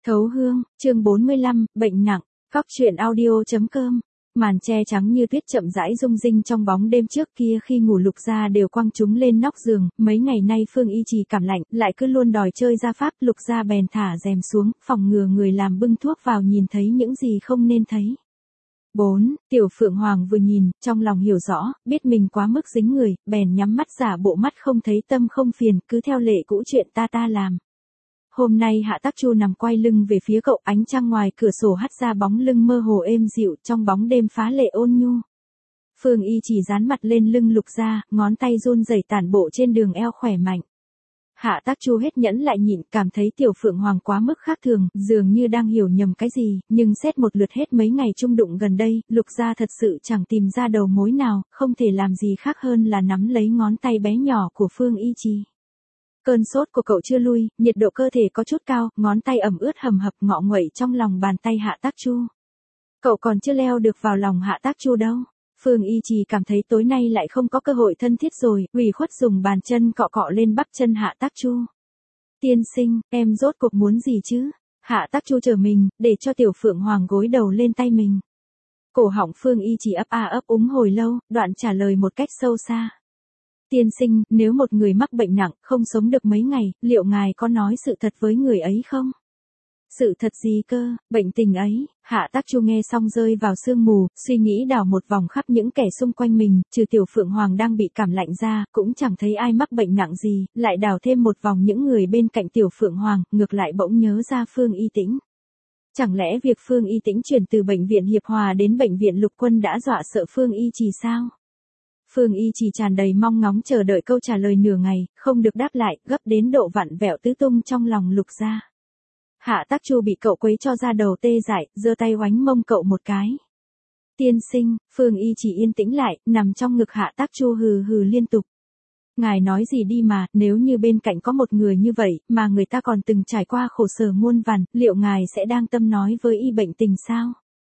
Thấu hương, chương 45, bệnh nặng, Cóc truyện audio.com. Màn che trắng như tuyết chậm rãi rung rinh trong bóng đêm trước kia khi ngủ Lục Gia đều quăng chúng lên nóc giường, mấy ngày nay Phương Y Trì cảm lạnh, lại cứ luôn đòi chơi ra pháp, Lục Gia bèn thả rèm xuống, phòng ngừa người làm bưng thuốc vào nhìn thấy những gì không nên thấy. 4. Tiểu Phượng Hoàng vừa nhìn, trong lòng hiểu rõ, biết mình quá mức dính người, bèn nhắm mắt giả bộ mắt không thấy tâm không phiền, cứ theo lệ cũ chuyện ta làm. Hôm nay Hạ Tắc Chu nằm quay lưng về phía cậu, ánh trăng ngoài cửa sổ hắt ra bóng lưng mơ hồ êm dịu trong bóng đêm phá lệ ôn nhu. Phương Y chỉ dán mặt lên lưng Lục Gia, ngón tay run rẩy tản bộ trên đường eo khỏe mạnh. Hạ Tắc Chu hết nhẫn lại nhịn, cảm thấy Tiểu Phượng Hoàng quá mức khác thường, dường như đang hiểu nhầm cái gì, nhưng xét một lượt hết mấy ngày chung đụng gần đây, Lục Gia thật sự chẳng tìm ra đầu mối nào, không thể làm gì khác hơn là nắm lấy ngón tay bé nhỏ của Phương Y Trì. Cơn sốt của cậu chưa lui, nhiệt độ cơ thể có chút cao, ngón tay ẩm ướt hầm hập ngọ nguậy trong lòng bàn tay Hạ Tắc Chu. Cậu còn chưa leo được vào lòng Hạ Tắc Chu đâu. Phương Y Trì cảm thấy tối nay lại không có cơ hội thân thiết rồi, ủy khuất dùng bàn chân cọ cọ lên bắp chân Hạ Tắc Chu. Tiên sinh, em rốt cuộc muốn gì chứ? Hạ Tắc Chu chờ mình, để cho Tiểu Phượng Hoàng gối đầu lên tay mình. Cổ họng Phương Y Trì ấp úng hồi lâu, đoạn trả lời một cách sâu xa. Tiên sinh, nếu một người mắc bệnh nặng, không sống được mấy ngày, liệu ngài có nói sự thật với người ấy không? Sự thật gì cơ, bệnh tình ấy? Hạ Tắc Chu nghe xong rơi vào sương mù, suy nghĩ đảo một vòng khắp những kẻ xung quanh mình, trừ Tiểu Phượng Hoàng đang bị cảm lạnh ra, cũng chẳng thấy ai mắc bệnh nặng gì, lại đảo thêm một vòng những người bên cạnh Tiểu Phượng Hoàng, ngược lại bỗng nhớ ra Phương Y Tĩnh. Chẳng lẽ việc Phương Y Tĩnh chuyển từ bệnh viện Hiệp Hòa đến bệnh viện Lục Quân đã dọa sợ Phương Y Trì sao? Phương Y Trì tràn đầy mong ngóng chờ đợi câu trả lời nửa ngày, không được đáp lại, gấp đến độ vặn vẹo tứ tung trong lòng Lục Gia. Hạ Tắc Chu bị cậu quấy cho ra đầu tê dại, giơ tay oánh mông cậu một cái. Tiên sinh, Phương Y Trì yên tĩnh lại, nằm trong ngực Hạ Tắc Chu hừ hừ liên tục. Ngài nói gì đi mà, nếu như bên cạnh có một người như vậy, mà người ta còn từng trải qua khổ sở muôn vàn, liệu ngài sẽ đang tâm nói với y bệnh tình sao?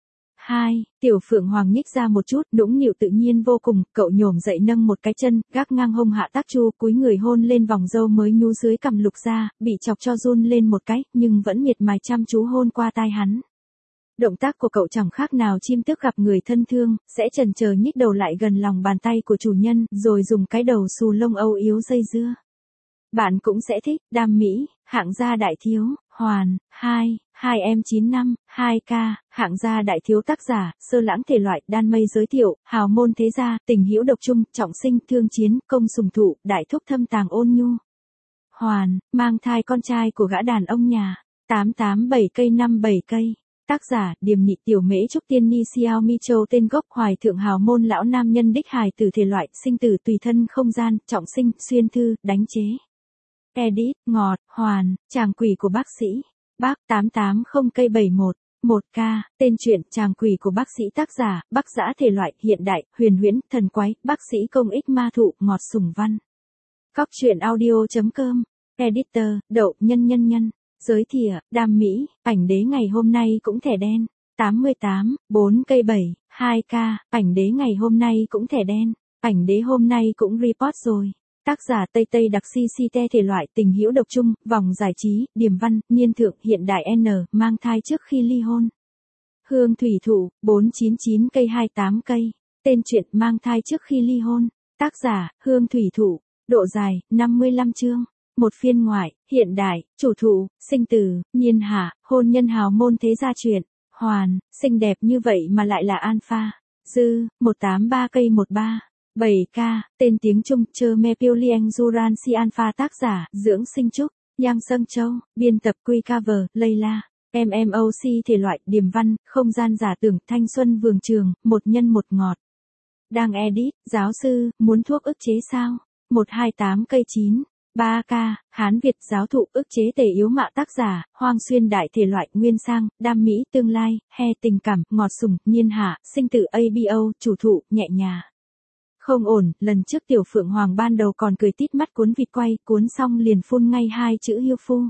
2. Tiểu Phượng Hoàng nhích ra một chút, nũng nịu tự nhiên vô cùng, cậu nhổm dậy nâng một cái chân, gác ngang hông Hạ Tắc Chu, cúi người hôn lên vòng râu mới nhú dưới cằm Lục Gia, bị chọc cho run lên một cái, nhưng vẫn miệt mài chăm chú hôn qua tai hắn. Động tác của cậu chẳng khác nào chim tước gặp người thân thương, sẽ chần chờ nhích đầu lại gần lòng bàn tay của chủ nhân, rồi dùng cái đầu xù lông âu yếu dây dưa. Bạn cũng sẽ thích, Đam Mỹ, hạng gia đại thiếu, Hoàn, 2em95, 2K, hạng gia đại thiếu tác giả, sơ lãng thể loại, đan mây giới thiệu, hào môn thế gia, tình hữu độc trung, trọng sinh, thương chiến, công sùng thụ, đại thúc thâm tàng ôn nhu. Hoàn, mang thai con trai của gã đàn ông nhà, 887 cây 57 cây. Tác giả, Điềm Nhị Tiểu Mễ Trúc Tiên Ni Xiaomi Châu tên gốc Hoài thượng hào môn lão nam nhân đích hài tử thể loại, sinh tử tùy thân không gian, trọng sinh, xuyên thư, đánh chế. Edit, ngọt, Hoàn, chàng quỷ của bác sĩ. Bác 880 cây 71, 1K, tên truyện chàng quỷ của bác sĩ tác giả, Bắc Dã thể loại, hiện đại, huyền huyễn, thần quái, bác sĩ công ích ma thụ, ngọt sủng văn. Cóc truyện audio.com. Editor, Đậu, nhân. Giới thiệu, Đam Mỹ, ảnh đế ngày hôm nay cũng thẻ đen. 88, 4 cây 7, 2K, ảnh đế ngày hôm nay cũng thẻ đen. Ảnh đế hôm nay cũng report rồi. Tác giả Tây Tây đặc si si te thể loại, tình hữu độc trung, vòng giải trí, điềm văn, niên thượng, hiện đại N, mang thai trước khi ly hôn. Hương thủy thụ, 499 cây 28 cây. Tên truyện, mang thai trước khi ly hôn. Tác giả, Hương thủy thụ. Độ dài, 55 chương. Một phiên ngoại, hiện đại, chủ thụ, sinh tử, niên hạ, hôn nhân hào môn thế gia truyện. Hoàn, xinh đẹp như vậy mà lại là alpha. Dư, 183 cây 13. 7K, tên tiếng Trung, Chơ Me Piêu Liang Duran Si Alpha tác giả, Dưỡng Sinh Trúc, Yang Sâng Châu, biên tập Quy Cover, Layla, MMOC thể loại, điềm văn, không gian giả tưởng, thanh xuân vườn trường, một nhân một ngọt. Đang edit, giáo sư, muốn thuốc ức chế sao? 128 cây 9. 3K, Hán Việt giáo thụ ức chế tề yếu mạ tác giả, Hoang Xuyên đại thể loại, nguyên sang, Đam Mỹ tương lai, he tình cảm, ngọt sủng, niên hạ, sinh tử ABO, chủ thụ, nhẹ nhà. Không ổn, lần trước Tiểu Phượng Hoàng ban đầu còn cười tít mắt cuốn vịt quay, cuốn xong liền phun ngay hai chữ hiêu phu.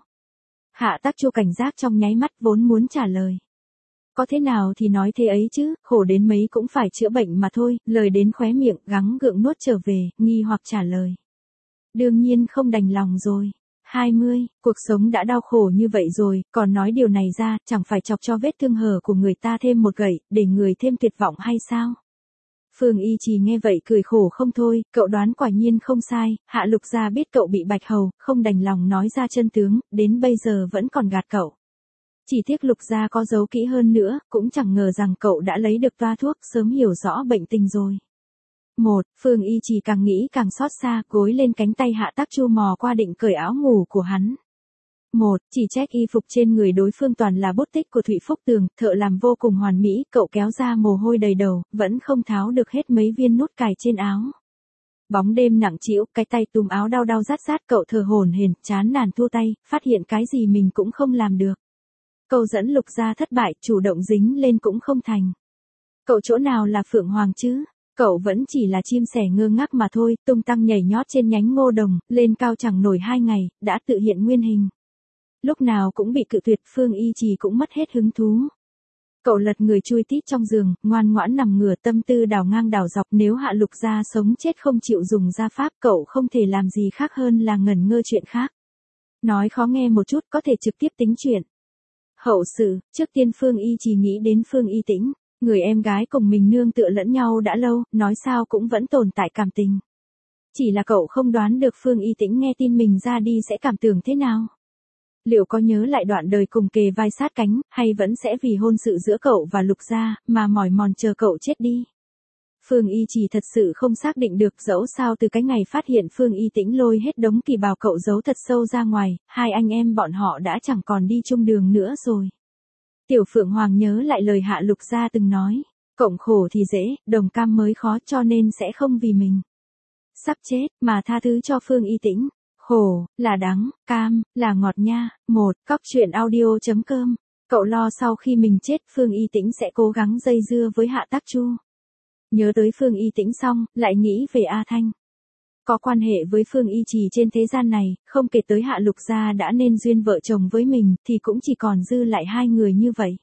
Hạ Tắc Chu cảnh giác trong nháy mắt vốn muốn trả lời. Có thế nào thì nói thế ấy chứ, khổ đến mấy cũng phải chữa bệnh mà thôi, lời đến khóe miệng, gắng gượng nuốt trở về, nghi hoặc trả lời. Đương nhiên không đành lòng rồi. 20, cuộc sống đã đau khổ như vậy rồi, còn nói điều này ra, chẳng phải chọc cho vết thương hở của người ta thêm một gậy, để người thêm tuyệt vọng hay sao? Phương Y Trì nghe vậy cười khổ không thôi, cậu đoán quả nhiên không sai, Hạ Lục Gia biết cậu bị bạch hầu, không đành lòng nói ra chân tướng, đến bây giờ vẫn còn gạt cậu. Chỉ tiếc Lục Gia có giấu kỹ hơn nữa, cũng chẳng ngờ rằng cậu đã lấy được toa thuốc, sớm hiểu rõ bệnh tình rồi. Phương Y Trì càng nghĩ càng xót xa, gối lên cánh tay Hạ Tắc Chu mò qua định cởi áo ngủ của hắn. Chỉ trách y phục trên người đối phương toàn là bút tích của Thụy Phúc Tường, thợ làm vô cùng hoàn mỹ, cậu kéo ra mồ hôi đầy đầu, vẫn không tháo được hết mấy viên nút cài trên áo. Bóng đêm nặng trĩu, cái tay túm áo đau đau rát rát, cậu thở hổn hển, chán nản thua tay, phát hiện cái gì mình cũng không làm được. Câu dẫn Lục Gia thất bại, chủ động dính lên cũng không thành. Cậu chỗ nào là Phượng Hoàng chứ? Cậu vẫn chỉ là chim sẻ ngơ ngác mà thôi, tung tăng nhảy nhót trên nhánh ngô đồng, lên cao chẳng nổi 2 ngày, đã tự hiện nguyên hình. Lúc nào cũng bị cự tuyệt, Phương Y Trì cũng mất hết hứng thú. Cậu lật người chui tít trong giường, ngoan ngoãn nằm ngửa, tâm tư đảo ngang đảo dọc, nếu Hạ Lục Gia sống chết không chịu dùng gia pháp, cậu không thể làm gì khác hơn là ngẩn ngơ chuyện khác. Nói khó nghe một chút, có thể trực tiếp tính chuyện. Hậu sự, trước tiên Phương Y Trì nghĩ đến Phương Y Tĩnh, người em gái cùng mình nương tựa lẫn nhau đã lâu, nói sao cũng vẫn tồn tại cảm tình. Chỉ là cậu không đoán được Phương Y Tĩnh nghe tin mình ra đi sẽ cảm tưởng thế nào. Liệu có nhớ lại đoạn đời cùng kề vai sát cánh, hay vẫn sẽ vì hôn sự giữa cậu và Lục Gia, mà mỏi mòn chờ cậu chết đi? Phương Y Trì thật sự không xác định được, dẫu sao từ cái ngày phát hiện Phương Y Tĩnh lôi hết đống kỳ bào cậu giấu thật sâu ra ngoài, hai anh em bọn họ đã chẳng còn đi chung đường nữa rồi. Tiểu Phượng Hoàng nhớ lại lời Hạ Lục Gia từng nói, cộng khổ thì dễ, đồng cam mới khó, cho nên sẽ không vì mình sắp chết mà tha thứ cho Phương Y Tĩnh. Khổ là đắng, cam là ngọt nha. Cóc truyện audio.com. Cậu lo sau khi mình chết Phương Y Tĩnh sẽ cố gắng dây dưa với Hạ Tắc Chu. Nhớ tới Phương Y Tĩnh xong, lại nghĩ về A Thanh. Có quan hệ với Phương Y Trì trên thế gian này, không kể tới Hạ Lục Gia đã nên duyên vợ chồng với mình, thì cũng chỉ còn dư lại hai người như vậy.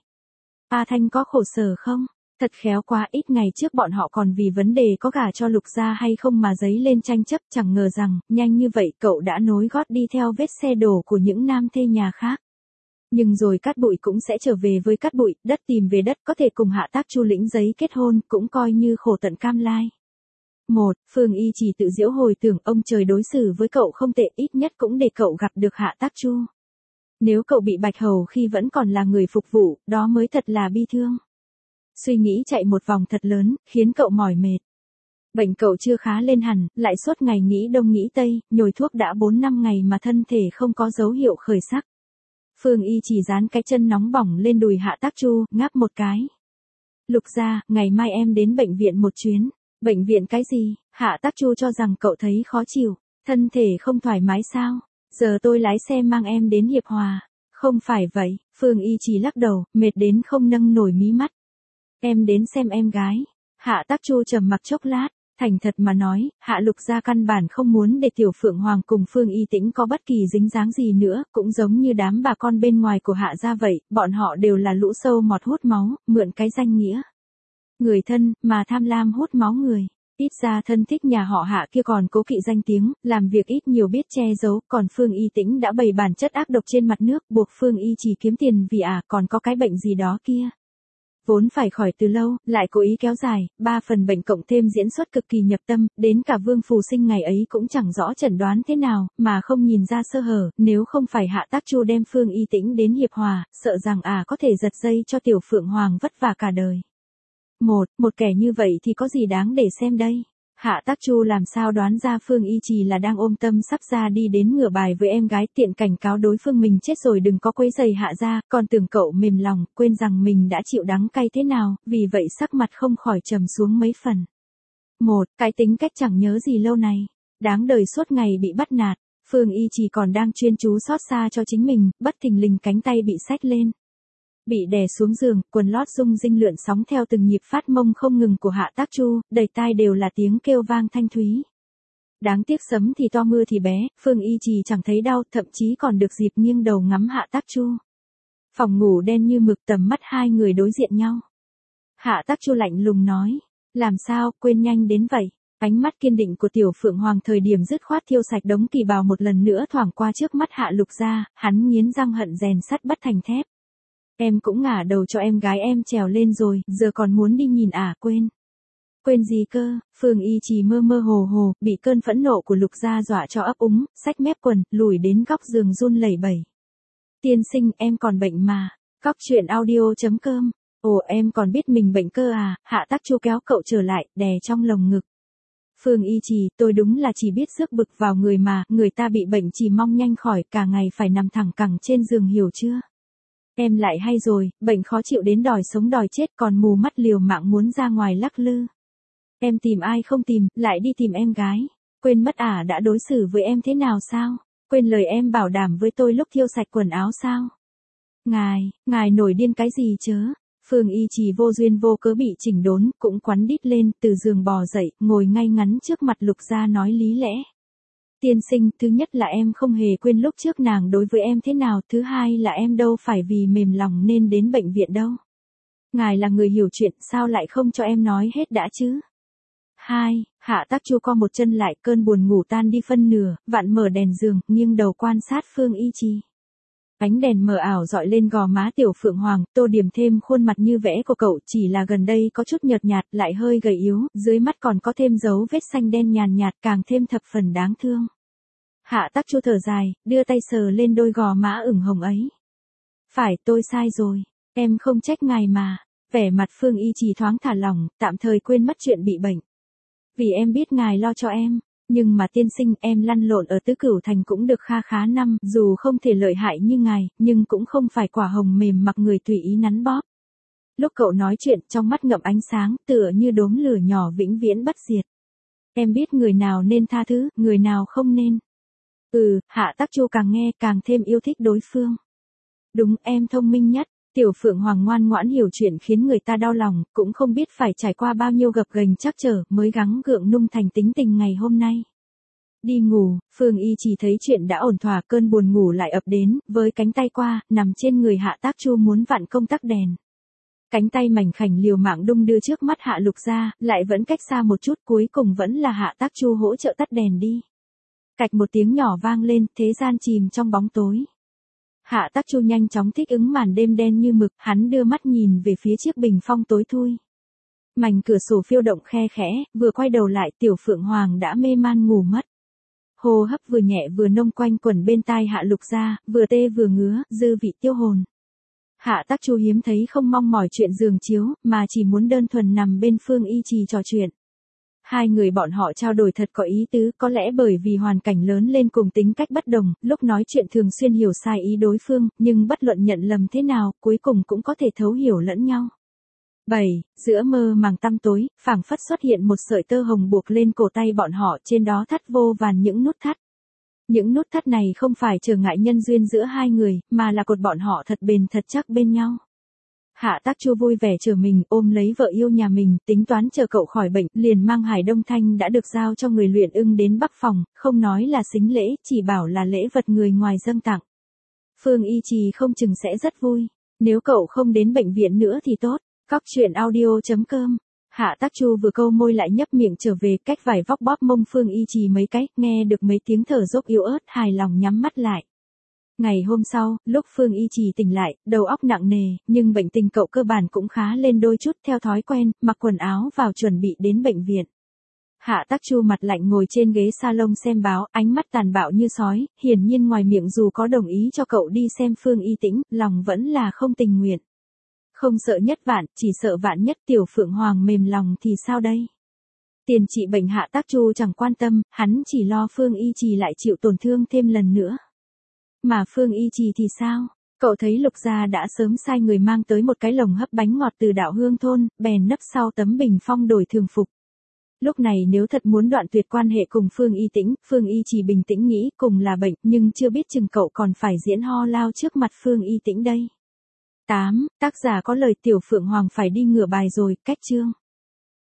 A Thanh có khổ sở không? Thật khéo quá, ít ngày trước bọn họ còn vì vấn đề có gả cho Lục Gia hay không mà dấy lên tranh chấp, chẳng ngờ rằng, nhanh như vậy cậu đã nối gót đi theo vết xe đổ của những nam thê nhà khác. Nhưng rồi cát bụi cũng sẽ trở về với cát bụi, đất tìm về đất, có thể cùng Hạ Tắc Chu lĩnh giấy kết hôn, cũng coi như khổ tận cam lai. Phương Y Trì tự giễu hồi tưởng ông trời đối xử với cậu không tệ, ít nhất cũng để cậu gặp được Hạ Tắc Chu. Nếu cậu bị bạch hầu khi vẫn còn là người phục vụ, đó mới thật là bi thương. Suy nghĩ chạy một vòng thật lớn, khiến cậu mỏi mệt. Bệnh cậu chưa khá lên hẳn, lại suốt ngày nghĩ đông nghĩ tây, nhồi thuốc đã 4-5 ngày mà thân thể không có dấu hiệu khởi sắc. Phương Y Trì dán cái chân nóng bỏng lên đùi Hạ Tắc Chu, ngáp một cái. Lục Gia, ngày mai em đến bệnh viện một chuyến. Bệnh viện cái gì? Hạ Tắc Chu cho rằng cậu thấy khó chịu, thân thể không thoải mái sao? Giờ tôi lái xe mang em đến Hiệp Hòa. Không phải vậy, Phương Y Trì lắc đầu, mệt đến không nâng nổi mí mắt. Em đến xem em gái. Hạ Tắc Chu trầm mặc chốc lát, thành thật mà nói, Hạ Lục Gia căn bản không muốn để Tiểu Phượng Hoàng cùng Phương Y Tĩnh có bất kỳ dính dáng gì nữa, cũng giống như đám bà con bên ngoài của Hạ gia vậy, bọn họ đều là lũ sâu mọt hút máu, mượn cái danh nghĩa người thân, mà tham lam hút máu người. Ít ra thân thích nhà họ Hạ kia còn cố kỵ danh tiếng, làm việc ít nhiều biết che giấu, còn Phương Y Tĩnh đã bày bản chất ác độc trên mặt nước, buộc Phương Y chỉ kiếm tiền vì còn có cái bệnh gì đó kia. Vốn phải khỏi từ lâu, lại cố ý kéo dài, 3 phần bệnh cộng thêm diễn xuất cực kỳ nhập tâm, đến cả Vương Phù Sinh ngày ấy cũng chẳng rõ chẩn đoán thế nào, mà không nhìn ra sơ hở, nếu không phải Hạ Tắc Chu đem Phương Y Tĩnh đến Hiệp Hòa, sợ rằng có thể giật dây cho Tiểu Phượng Hoàng vất vả cả đời. Một kẻ như vậy thì có gì đáng để xem đây? Hạ Tắc Chu làm sao đoán ra Phương Y Trì là đang ôm tâm sắp ra đi đến ngửa bài với em gái, tiện cảnh cáo đối phương mình chết rồi đừng có quấy rầy Hạ gia, còn tưởng cậu mềm lòng, quên rằng mình đã chịu đắng cay thế nào, vì vậy sắc mặt không khỏi trầm xuống mấy phần. Cái tính cách chẳng nhớ gì lâu này, đáng đời suốt ngày bị bắt nạt, Phương Y Trì còn đang chuyên chú xót xa cho chính mình, bất thình lình cánh tay bị xách lên. Bị đè xuống giường, quần lót rung rinh lượn sóng theo từng nhịp phát mông không ngừng của Hạ Tắc Chu, đầy tai đều là tiếng kêu vang thanh thúy. Đáng tiếc sấm thì to mưa thì bé, Phương Y Trì chẳng thấy đau, thậm chí còn được dịp nghiêng đầu ngắm Hạ Tắc Chu. Phòng ngủ đen như mực, tầm mắt hai người đối diện nhau. Hạ Tắc Chu lạnh lùng nói, làm sao, quên nhanh đến vậy, Ánh mắt kiên định của Tiểu Phượng Hoàng thời điểm dứt khoát thiêu sạch đống kỳ bào một lần nữa thoảng qua trước mắt Hạ Lục Gia, hắn nghiến răng hận rèn sắt bắt thành thép. Em cũng ngả đầu cho em gái em trèo lên rồi, giờ còn muốn đi nhìn à, quên. Quên gì cơ, Phương Y Trì mơ mơ hồ hồ, bị cơn phẫn nộ của Lục Gia dọa cho ấp úng, xách mép quần, lùi đến góc giường run lẩy bẩy. Tiên sinh, em còn bệnh mà. Cóc truyện audio.com. Ồ, em còn biết mình bệnh cơ à? Hạ Tắc Chu kéo cậu trở lại, đè trong lồng ngực. Phương Y Trì, tôi đúng là chỉ biết rước bực vào người mà, người ta bị bệnh chỉ mong nhanh khỏi, cả ngày phải nằm thẳng cẳng trên giường hiểu chưa? Em lại hay rồi, bệnh khó chịu đến đòi sống đòi chết còn mù mắt liều mạng muốn ra ngoài lắc lư. Em tìm ai không tìm, lại đi tìm em gái. Quên mất à, đã đối xử với em thế nào sao? Quên lời em bảo đảm với tôi lúc thiêu sạch quần áo sao? Ngài nổi điên cái gì chớ? Phương Y Trì vô duyên vô cớ bị chỉnh đốn, cũng quắn đít lên, từ giường bò dậy, ngồi ngay ngắn trước mặt Lục Gia nói lý lẽ. Tiên sinh, thứ nhất là em không hề quên lúc trước nàng đối với em thế nào, thứ hai là em đâu phải vì mềm lòng nên đến bệnh viện đâu. Ngài là người hiểu chuyện, sao lại không cho em nói hết đã chứ? Hạ Tắc Chu co một chân lại, cơn buồn ngủ tan đi phân nửa, vặn mở đèn giường, nghiêng đầu quan sát Phương Y Trì. Ánh đèn mờ ảo dọi lên gò má Tiểu Phượng Hoàng, tô điểm thêm khuôn mặt như vẽ của cậu, chỉ là gần đây có chút nhợt nhạt, lại hơi gầy yếu, dưới mắt còn có thêm dấu vết xanh đen nhàn nhạt, càng thêm thập phần đáng thương. Hạ Tắc Chu thở dài, đưa tay sờ lên đôi gò má ửng hồng ấy. Phải, tôi sai rồi, em không trách ngài mà. Vẻ mặt Phương Y Trì thoáng thả lỏng, tạm thời quên mất chuyện bị bệnh. Vì em biết ngài lo cho em. Nhưng mà tiên sinh, em lăn lộn ở Tứ Cửu Thành cũng được kha khá năm, dù không thể lợi hại như ngài, nhưng cũng không phải quả hồng mềm mặc người tùy ý nắn bóp. Lúc cậu nói chuyện, trong mắt ngậm ánh sáng, tựa như đốm lửa nhỏ vĩnh viễn bất diệt. Em biết người nào nên tha thứ, người nào không nên. Hạ Tắc Chu càng nghe càng thêm yêu thích đối phương. Đúng, em thông minh nhất. Tiểu Phượng Hoàng ngoan ngoãn hiểu chuyện khiến người ta đau lòng, cũng không biết phải trải qua bao nhiêu gập ghềnh trắc trở mới gắng gượng nung thành tính tình ngày hôm nay. Đi ngủ, Phương Y chỉ thấy chuyện đã ổn thỏa, cơn buồn ngủ lại ập đến, với cánh tay qua, nằm trên người Hạ Tắc Chu muốn vặn công tắc đèn. Cánh tay mảnh khảnh liều mạng đung đưa trước mắt Hạ Lục Gia, lại vẫn cách xa một chút, cuối cùng vẫn là Hạ Tắc Chu hỗ trợ tắt đèn đi. Cạch một tiếng nhỏ vang lên, thế gian chìm trong bóng tối. Hạ Tắc Chu nhanh chóng thích ứng màn đêm đen như mực, hắn đưa mắt nhìn về phía chiếc bình phong tối thui. Mảnh cửa sổ phiêu động khe khẽ, vừa quay đầu lại Tiểu Phượng Hoàng đã mê man ngủ mất. Hô hấp vừa nhẹ vừa nông quanh quẩn bên tai Hạ Lục Gia, vừa tê vừa ngứa, dư vị tiêu hồn. Hạ Tắc Chu hiếm thấy không mong mỏi chuyện giường chiếu, mà chỉ muốn đơn thuần nằm bên Phương Y Trì trò chuyện. Hai người bọn họ trao đổi thật có ý tứ, có lẽ bởi vì hoàn cảnh lớn lên cùng tính cách bất đồng, lúc nói chuyện thường xuyên hiểu sai ý đối phương, nhưng bất luận nhận lầm thế nào, cuối cùng cũng có thể thấu hiểu lẫn nhau. 7. Giữa mơ màng tăm tối, phảng phất xuất hiện một sợi tơ hồng buộc lên cổ tay bọn họ, trên đó thắt vô vàn những nút thắt. Những nút thắt này không phải trở ngại nhân duyên giữa hai người, mà là cột bọn họ thật bền thật chắc bên nhau. Hạ Tắc Chu vui vẻ chờ mình, ôm lấy vợ yêu nhà mình, tính toán chờ cậu khỏi bệnh, liền mang Hải Đông Thanh đã được giao cho người luyện ưng đến Bắc Phòng, không nói là sính lễ, chỉ bảo là lễ vật người ngoài dâng tặng. Phương Y Trì không chừng sẽ rất vui, nếu cậu không đến bệnh viện nữa thì tốt. Cóc truyện audio.com. Hạ Tắc Chu vừa câu môi lại nhấp miệng trở về, cách vải vóc bóp mông Phương Y Trì mấy cái, nghe được mấy tiếng thở dốc yếu ớt, hài lòng nhắm mắt lại. Ngày hôm sau, lúc Phương Y Trì tỉnh lại, đầu óc nặng nề, nhưng bệnh tình cậu cơ bản cũng khá lên đôi chút, theo thói quen, mặc quần áo vào chuẩn bị đến bệnh viện. Hạ Tắc Chu mặt lạnh ngồi trên ghế salon xem báo, ánh mắt tàn bạo như sói, hiển nhiên ngoài miệng dù có đồng ý cho cậu đi xem Phương Y Tĩnh, lòng vẫn là không tình nguyện. Không sợ nhất vạn, chỉ sợ vạn nhất. Tiểu Phượng Hoàng mềm lòng thì sao đây? Tiền trị bệnh Hạ Tắc Chu chẳng quan tâm, hắn chỉ lo Phương Y Trì lại chịu tổn thương thêm lần nữa. Mà Phương Y Trì thì sao? Cậu thấy Lục Gia đã sớm sai người mang tới một cái lồng hấp bánh ngọt từ Đạo Hương thôn, bèn nấp sau tấm bình phong đổi thường phục. Lúc này nếu thật muốn đoạn tuyệt quan hệ cùng Phương Y Tĩnh, Phương Y Trì bình tĩnh nghĩ cùng là bệnh, nhưng chưa biết chừng cậu còn phải diễn ho lao trước mặt Phương Y Tĩnh đây. 8. Tác giả có lời Tiểu Phượng Hoàng phải đi ngửa bài rồi, cách chương.